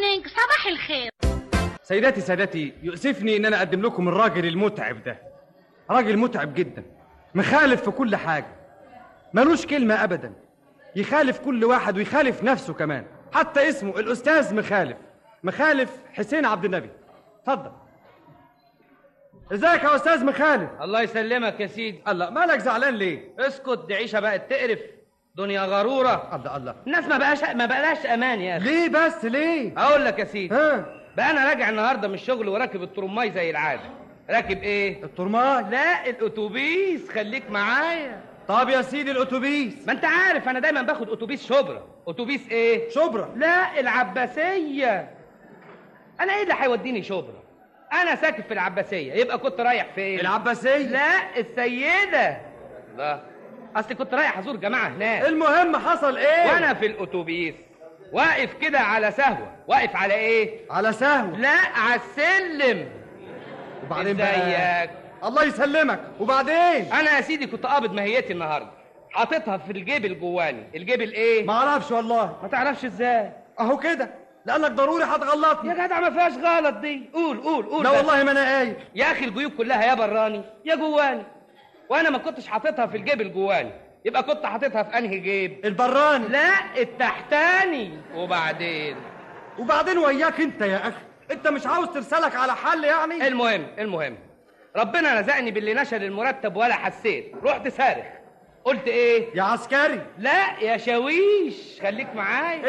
مورنينج، صباح الخير. سيداتي سادتي، يؤسفني ان انا اقدم لكم الراجل المتعب ده. راجل متعب جدا، مخالف في كل حاجة، ملوش كلمة ابدا، يخالف كل واحد ويخالف نفسه كمان، حتى اسمه الاستاذ مخالف حسين عبد النبي. اتفضل. ازيك يا استاذ مخالف؟ الله يسلمك يا سيدي. الله، مالك زعلان ليه؟ اسكت، دي عيشه بقت تقرف، دنيا غروره. الله، الناس ما بقاش امان يا اخي. ليه بس ليه؟ اقول لك يا سيدي، ها؟ بقى انا راجع النهارده من الشغل وراكب الترماي زي العاده. راكب ايه؟ الترماي؟ لا، الاتوبيس، خليك معايا. طب يا سيدي الاتوبيس. ما انت عارف انا دايما باخد اتوبيس شبرا. اتوبيس ايه؟ شبرا؟ لا، العباسيه. انا ايه اللي هيوديني شبرا؟ انا ساكن في العباسيه، يبقى كنت رايح فين؟ العباسيه؟ لا، السيده. لا، اصل كنت رايح ازور جماعه هناك. المهم حصل ايه؟ وانا في الاتوبيس واقف كده على سهوه. واقف على ايه؟ على سهوه؟ لا، على السلم. وبعدين ازيك؟ الله يسلمك. وبعدين؟ انا يا سيدي كنت قابض ماهيتي النهارده، حاططها في الجيب الجواني. الجيب الايه؟ ما اعرفش والله. ما تعرفش ازاي؟ اهو كده، لانك ضروري هتغلطني. يا جدع ما فيهاش غلط دي. قول. لا بس. والله ما انا قايل يا اخي الجيوب كلها يا براني يا جواني، وانا ما كنتش حاططها في الجيب الجواني، يبقى كنت حاططها في انهي جيب؟ البراني. لا، التحتاني. وبعدين وياك انت يا اخي، انت مش عاوز ترسلك على حل يعني؟ المهم ربنا رزقني باللي نشر المرتب ولا حسيت، رحت صارخ. قلت ايه؟ يا عسكري. لا يا شاويش، خليك معايا.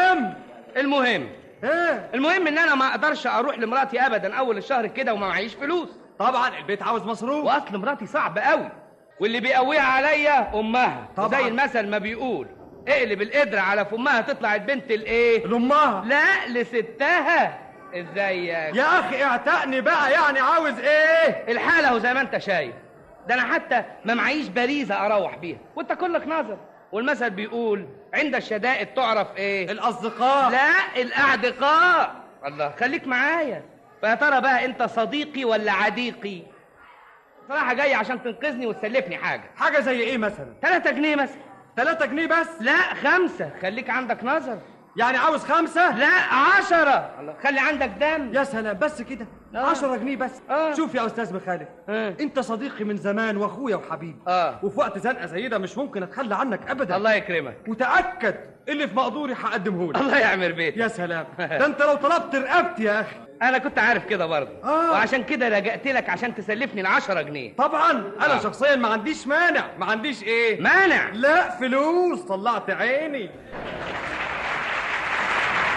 المهم ان انا ما اقدرش اروح لمراتي ابدا اول الشهر كده وما معيش فلوس. طبعا البيت عاوز مصروف، واصل مراتي صعب قوي، واللي بيقويها عليا امها. طبعا. زي المثل ما بيقول، اقلب القدرة على فمها تطلع البنت الايه؟ لامها. لا، لستها. ازيك يا اخي؟ اعتقني بقى، يعني عاوز ايه؟ الحالة اهو زي ما انت شايف، ده انا حتى ما معيش باريزة اروح بيها، وانت كلك نظر. والمثل بيقول عند الشدائد تعرف ايه؟ الاصدقاء. لا، الاعدقاء. الله، خليك معايا. فيا ترى بقى انت صديقي ولا عديقي؟ صراحة جاي عشان تنقذني وتسلفني حاجة زي ايه مثلا؟ 3 جنيه مثلا. 3 جنيه بس؟ لا، 5. خليك عندك نظر. يعني عاوز 5؟ لا، 10. الله، خلي عندك دم. يا سلام، بس كده؟ 10 جنيه بس؟ شوف يا استاذ مخالف، انت صديقي من زمان واخويا وحبيبي، وفي وقت زنقه زي ده مش ممكن اتخلى عنك ابدا. الله يكرمك. وتاكد اللي في مقدوري هقدمه لك. الله يعمر بيتك. يا سلام، ده انت لو طلبت رقبتي يا اخي. انا كنت عارف كده برضه، وعشان كده لجأت لك عشان تسلفني ال10 جنيه. طبعا انا شخصيا ما عنديش مانع. ما عنديش ايه؟ مانع؟ لا، فلوس. طلعت عيني.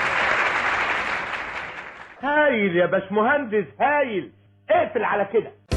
هايل يا باشمهندس، هايل. اقفل على كده.